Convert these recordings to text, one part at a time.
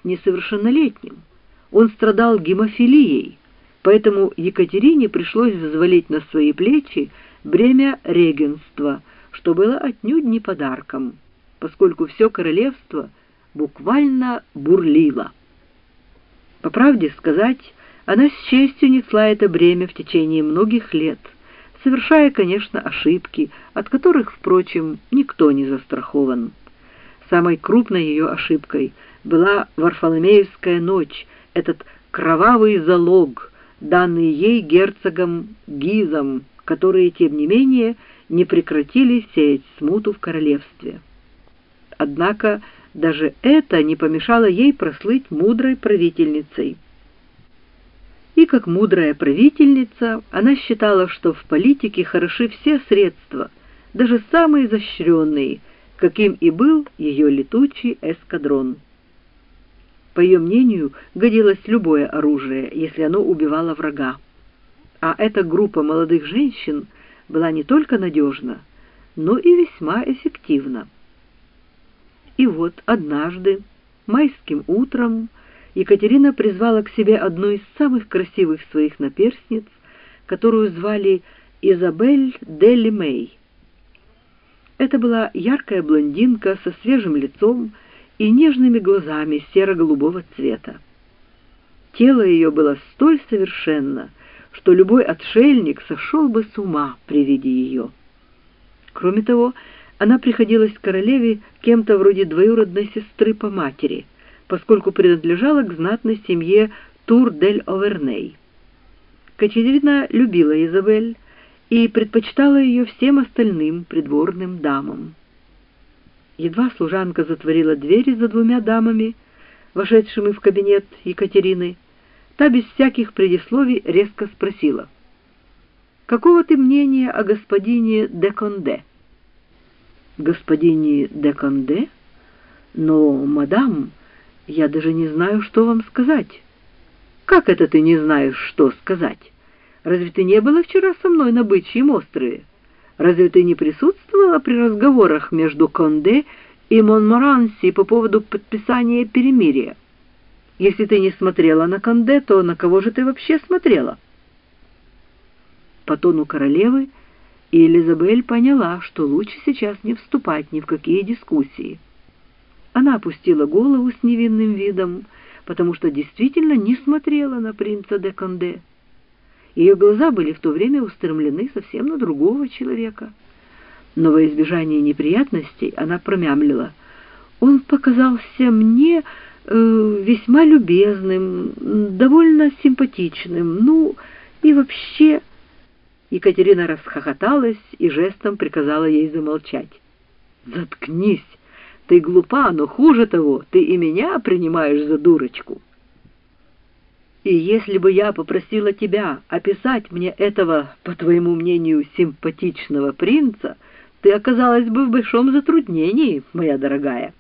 несовершеннолетним. Он страдал гемофилией, поэтому Екатерине пришлось взвалить на свои плечи бремя регенства, что было отнюдь не подарком, поскольку все королевство буквально бурлило. По правде сказать, она с честью несла это бремя в течение многих лет, совершая, конечно, ошибки, от которых, впрочем, никто не застрахован. Самой крупной ее ошибкой была Варфоломеевская ночь, этот кровавый залог, данный ей герцогом Гизом, которые, тем не менее, не прекратили сеять смуту в королевстве. Однако даже это не помешало ей прослыть мудрой правительницей. И как мудрая правительница, она считала, что в политике хороши все средства, даже самые изощренные, каким и был ее летучий эскадрон. По ее мнению, годилось любое оружие, если оно убивало врага. А эта группа молодых женщин была не только надежна, но и весьма эффективна. И вот однажды, майским утром, Екатерина призвала к себе одну из самых красивых своих наперсниц, которую звали Изабель де Лимей. Это была яркая блондинка со свежим лицом и нежными глазами серо-голубого цвета. Тело ее было столь совершенно, что любой отшельник сошел бы с ума при виде ее. Кроме того, она приходилась королеве кем-то вроде двоюродной сестры по матери, поскольку принадлежала к знатной семье Тур-дель-Оверней. Катерина любила Изабель и предпочитала ее всем остальным придворным дамам. Едва служанка затворила двери за двумя дамами, вошедшими в кабинет Екатерины, та без всяких предисловий резко спросила: «Какого ты мнения о господине де Конде?» «Господине де Конде? Но, мадам, я даже не знаю, что вам сказать». «Как это ты не знаешь, что сказать? Разве ты не была вчера со мной на Бычьем острове? Разве ты не присутствовала при разговорах между Конде и Монморанси по поводу подписания перемирия? Если ты не смотрела на Конде, то на кого же ты вообще смотрела?» По тону королевы Изабель поняла, что лучше сейчас не вступать ни в какие дискуссии. Она опустила голову с невинным видом, потому что действительно не смотрела на принца де Конде. Ее глаза были в то время устремлены совсем на другого человека. Но во избежание неприятностей она промямлила: «Он показался мне весьма любезным, довольно симпатичным, ну и вообще...» Екатерина расхохоталась и жестом приказала ей замолчать. «Заткнись! Ты глупа, но хуже того, ты и меня принимаешь за дурочку. И если бы я попросила тебя описать мне этого, по твоему мнению, симпатичного принца, ты оказалась бы в большом затруднении, моя дорогая.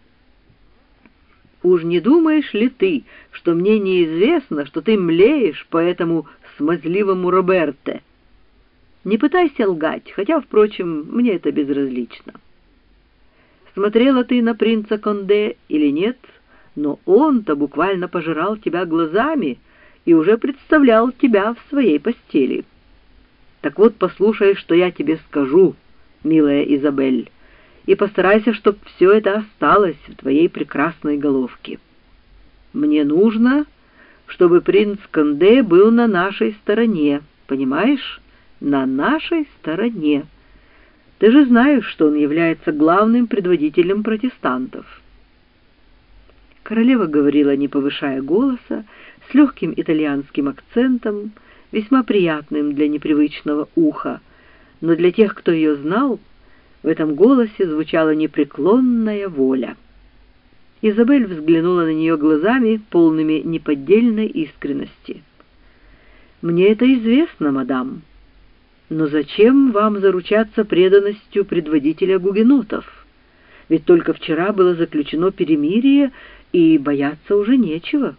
Уж не думаешь ли ты, что мне неизвестно, что ты млеешь по этому смазливому Роберте? Не пытайся лгать, хотя, впрочем, мне это безразлично. Смотрела ты на принца Конде или нет, но он-то буквально пожирал тебя глазами и уже представлял тебя в своей постели. Так вот, послушай, что я тебе скажу, милая Изабель, и постарайся, чтоб все это осталось в твоей прекрасной головке. Мне нужно, чтобы принц Конде был на нашей стороне, понимаешь? На нашей стороне. Ты же знаешь, что он является главным предводителем протестантов». Королева говорила, не повышая голоса, с легким итальянским акцентом, весьма приятным для непривычного уха, но для тех, кто ее знал, в этом голосе звучала непреклонная воля. Изабель взглянула на нее глазами, полными неподдельной искренности. «Мне это известно, мадам. Но зачем вам заручаться преданностью предводителя гугенотов? Ведь только вчера было заключено перемирие, и бояться уже нечего».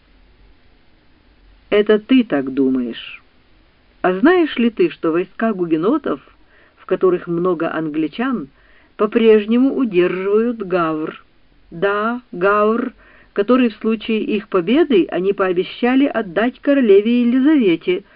«Это ты так думаешь. А знаешь ли ты, что войска гугенотов, в которых много англичан, по-прежнему удерживают Гавр? Да, Гавр, который в случае их победы они пообещали отдать королеве Елизавете,